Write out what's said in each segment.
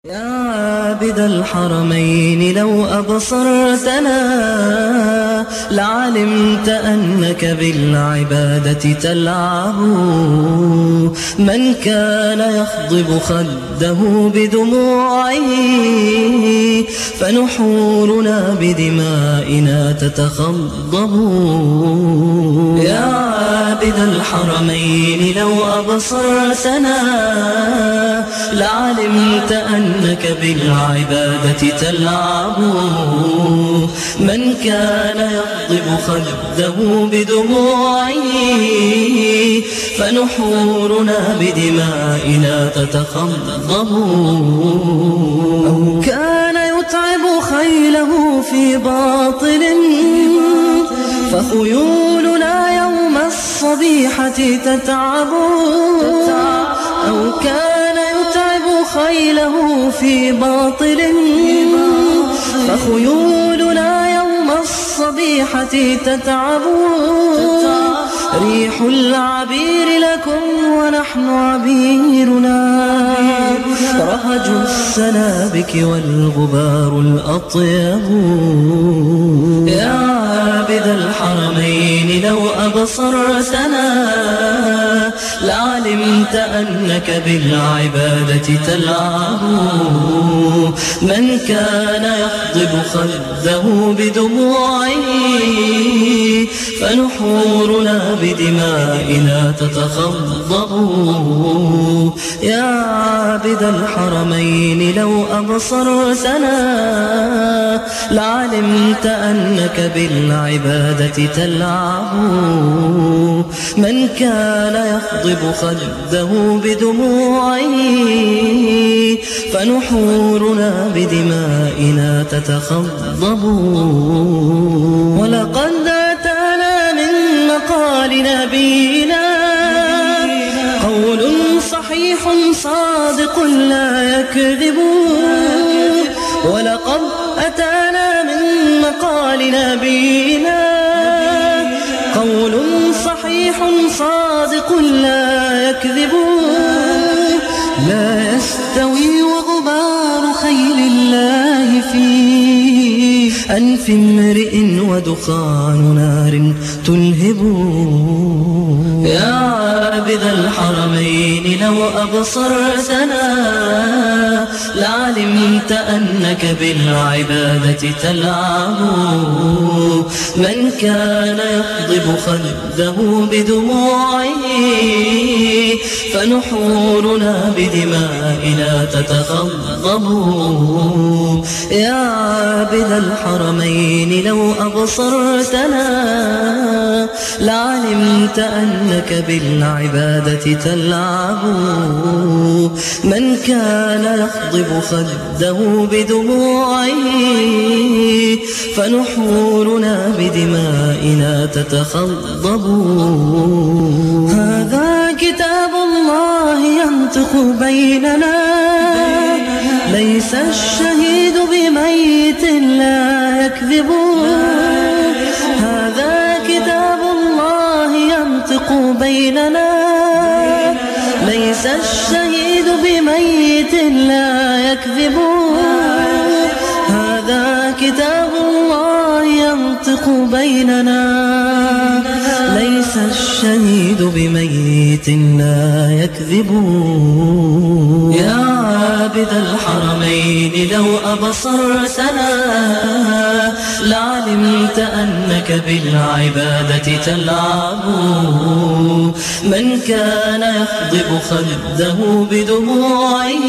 يا عابد الحرمين لو أبصرتنا لعلمت أنك بالعبادة تلعب. من كان يخضب خده بدموعه فنحورنا بدمائنا تتخضب. يا عابد الحرمين لو أبصرتنا لعلمت أنك بالعبادة تلعب. من كان يخضب خده بدموعه فنحورنا بدمائنا تتخضب. أو كان يتعب خيله في باطل فخيولنا يوم الصبيحة تتعب. أو كان يتعب خيله في باطل فخيولنا يوم الصبيحة تتعب. ريح العبير لكم ونحن عبيرنا رهج السنابك والغبار الأطيب. يا عابد الحرمين لو أبصرتنا لعلمت أنك بالعبادة تلعب. من كان يخضب خده بدموعه فنحورنا بدمائنا تتخضب. يا عابد الحرمين لو أبصرتنا لعلمت أنك بالعبادة تلعب. من كان يخضب خده بدموعه فنحورنا بدمائنا تتخضب. ولقد أتانا من مقال نبينا قول صحيح صادق لا يكذب. ولقد أتانا من مقال نبينا قول صحيح صادق لا يكذب. لا يستوي وغبار خيل الله في أنف امرئ ودخان نار تلهب. يا عابد الحرمين لو أبصرتنا لعلمت أنك بالعبادة تلعب. من كان يخضب خده بدموعه فنحورنا بدمائنا تتخضب. يا عابد الحرمين لو أبصرتنا لعلمت أنك بالعبادة تلعب. من كان يخضب خده بدموعه فنحورنا بدمائنا تتخضب. هذا كتاب الله ينطق بيننا ليس الشهيد بميت لا يكذب. هذا كتاب الله ينطق بيننا ليس الشهيد بميت لا يكذب. هذا كتاب الله ينطق بيننا ليس الشهيد بميت لا يكذب. يا عابد الحرمين لو أبصرتنا لعلمت أنك بالعبادة تلعب. من كان يخضب خده بدموعه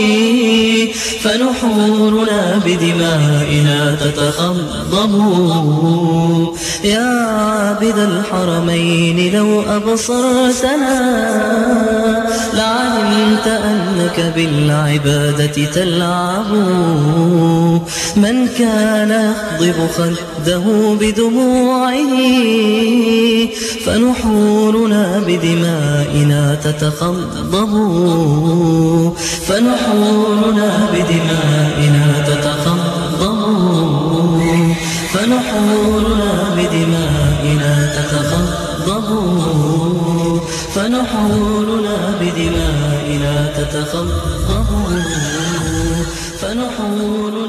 فنحورنا بدمائنا تتخضب. يا عابد الحرمين لو أبصرتنا لعلمت أنك بالعبادة تلعب. من كان يخضب خده بدموعه فنحورنا بدمائنا تتخضب. فنحورنا بدمائنا تتخضب. فنحورنا بدمائنا تتخضب. فنحورنا بدمائنا تتخضب. فنحور